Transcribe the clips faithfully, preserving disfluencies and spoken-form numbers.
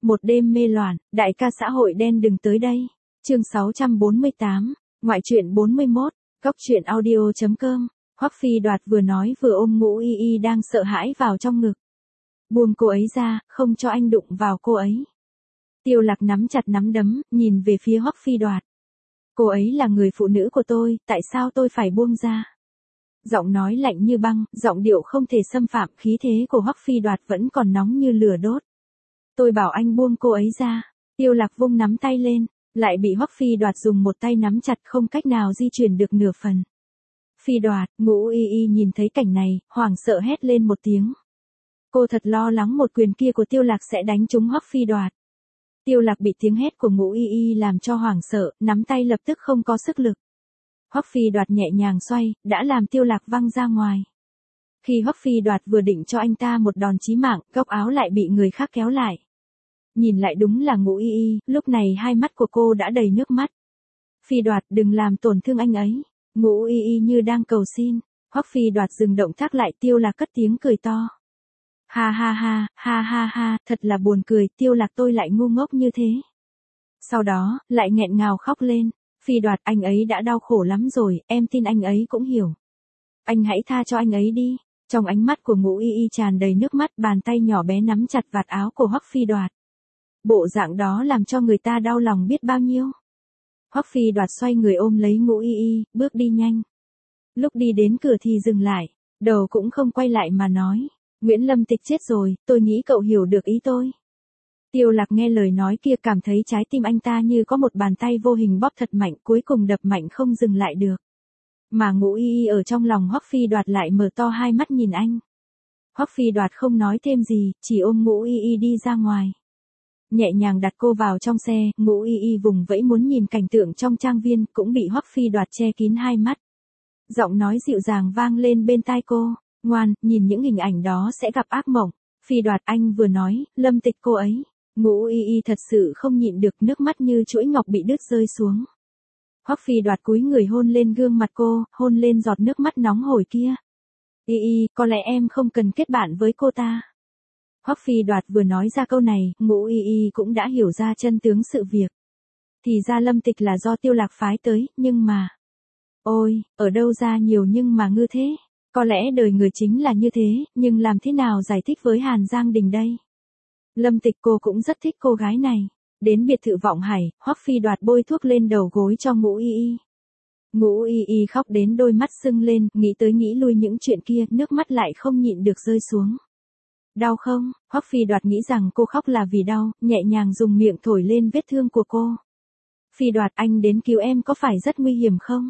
Một đêm mê loạn, đại ca xã hội đen đừng tới đây. Chương sáu trăm bốn mươi tám, ngoại truyện bốn mươi mốt, góc truyện audio chấm com. Hoắc Phi Đoạt vừa nói vừa ôm Ngũ Y Y đang sợ hãi vào trong ngực. Buông cô ấy ra, không cho anh đụng vào cô ấy. Tiêu Lạc nắm chặt nắm đấm, nhìn về phía Hoắc Phi Đoạt. Cô ấy là người phụ nữ của tôi, tại sao tôi phải buông ra? Giọng nói lạnh như băng, giọng điệu không thể xâm phạm, khí thế của Hoắc Phi Đoạt vẫn còn nóng như lửa đốt. Tôi bảo anh buông cô ấy ra. Tiêu Lạc vung nắm tay lên, lại bị Hoắc Phi Đoạt dùng một tay nắm chặt không cách nào di chuyển được nửa phần. Phi Đoạt, Ngũ Y Y nhìn thấy cảnh này, hoảng sợ hét lên một tiếng. Cô thật lo lắng một quyền kia của Tiêu Lạc sẽ đánh trúng Hoắc Phi Đoạt. Tiêu Lạc bị tiếng hét của Ngũ Y Y làm cho hoảng sợ, nắm tay lập tức không có sức lực. Hoắc Phi Đoạt nhẹ nhàng xoay, đã làm Tiêu Lạc văng ra ngoài. Khi Hoắc Phi Đoạt vừa định cho anh ta một đòn chí mạng, góc áo lại bị người khác kéo lại. Nhìn lại đúng là Ngũ Y Y, lúc này hai mắt của cô đã đầy nước mắt. Phi Đoạt đừng làm tổn thương anh ấy. Ngũ Y Y như đang cầu xin. Hoắc Phi Đoạt dừng động tác lại, Tiêu Lạc cất tiếng cười to. Ha ha ha, ha ha ha, thật là buồn cười, Tiêu Lạc tôi lại ngu ngốc như thế. Sau đó, lại nghẹn ngào khóc lên. Phi Đoạt, anh ấy đã đau khổ lắm rồi, em tin anh ấy cũng hiểu. Anh hãy tha cho anh ấy đi. Trong ánh mắt của Ngũ Y Y tràn đầy nước mắt, bàn tay nhỏ bé nắm chặt vạt áo của Hoắc Phi Đoạt. Bộ dạng đó làm cho người ta đau lòng biết bao nhiêu. Hoắc Phi Đoạt xoay người ôm lấy Ngũ Y Y, bước đi nhanh. Lúc đi đến cửa thì dừng lại, đầu cũng không quay lại mà nói. Nguyễn Lâm Tịch chết rồi, tôi nghĩ cậu hiểu được ý tôi. Tiêu Lạc nghe lời nói kia cảm thấy trái tim anh ta như có một bàn tay vô hình bóp thật mạnh, cuối cùng đập mạnh không dừng lại được. Mà Ngũ Y Y ở trong lòng Hoắc Phi Đoạt lại mở to hai mắt nhìn anh. Hoắc Phi Đoạt không nói thêm gì, chỉ ôm Ngũ Y Y đi ra ngoài. Nhẹ nhàng đặt cô vào trong xe, Ngũ Y Y vùng vẫy muốn nhìn cảnh tượng trong trang viên, cũng bị Hoắc Phi Đoạt che kín hai mắt. Giọng nói dịu dàng vang lên bên tai cô, ngoan, nhìn những hình ảnh đó sẽ gặp ác mộng. Phi Đoạt, anh vừa nói, Lâm Tịch cô ấy. Ngũ Y Y thật sự không nhịn được, nước mắt như chuỗi ngọc bị đứt rơi xuống. Hoắc Phi Đoạt cúi người hôn lên gương mặt cô, hôn lên giọt nước mắt nóng hổi kia. Y Y, có lẽ em không cần kết bạn với cô ta. Hoắc Phi Đoạt vừa nói ra câu này, Ngũ Y Y cũng đã hiểu ra chân tướng sự việc. Thì ra Lâm Tịch là do Tiêu Lạc phái tới, nhưng mà... Ôi, ở đâu ra nhiều nhưng mà ngư thế? Có lẽ đời người chính là như thế, nhưng làm thế nào giải thích với Hàn Giang Đình đây? Lâm Tịch cô cũng rất thích cô gái này. Đến biệt thự Vọng Hải, Hoắc Phi Đoạt bôi thuốc lên đầu gối cho Ngũ Y Y. Ngũ Y Y khóc đến đôi mắt sưng lên, nghĩ tới nghĩ lui những chuyện kia, nước mắt lại không nhịn được rơi xuống. Đau không? Hoắc Phi Đoạt nghĩ rằng cô khóc là vì đau, nhẹ nhàng dùng miệng thổi lên vết thương của cô. Phi Đoạt, anh đến cứu em có phải rất nguy hiểm không?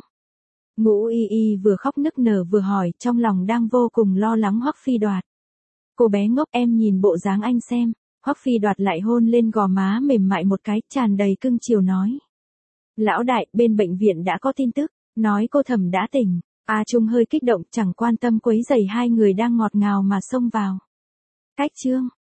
Ngũ Y Y vừa khóc nức nở vừa hỏi, trong lòng đang vô cùng lo lắng Hoắc Phi Đoạt. Cô bé ngốc, em nhìn bộ dáng anh xem. Hoắc Phi Đoạt lại hôn lên gò má mềm mại một cái, tràn đầy cưng chiều nói. Lão đại, bên bệnh viện đã có tin tức, nói cô Thẩm đã tỉnh. A Trung hơi kích động, chẳng quan tâm quấy rầy hai người đang ngọt ngào mà xông vào. Cách chương.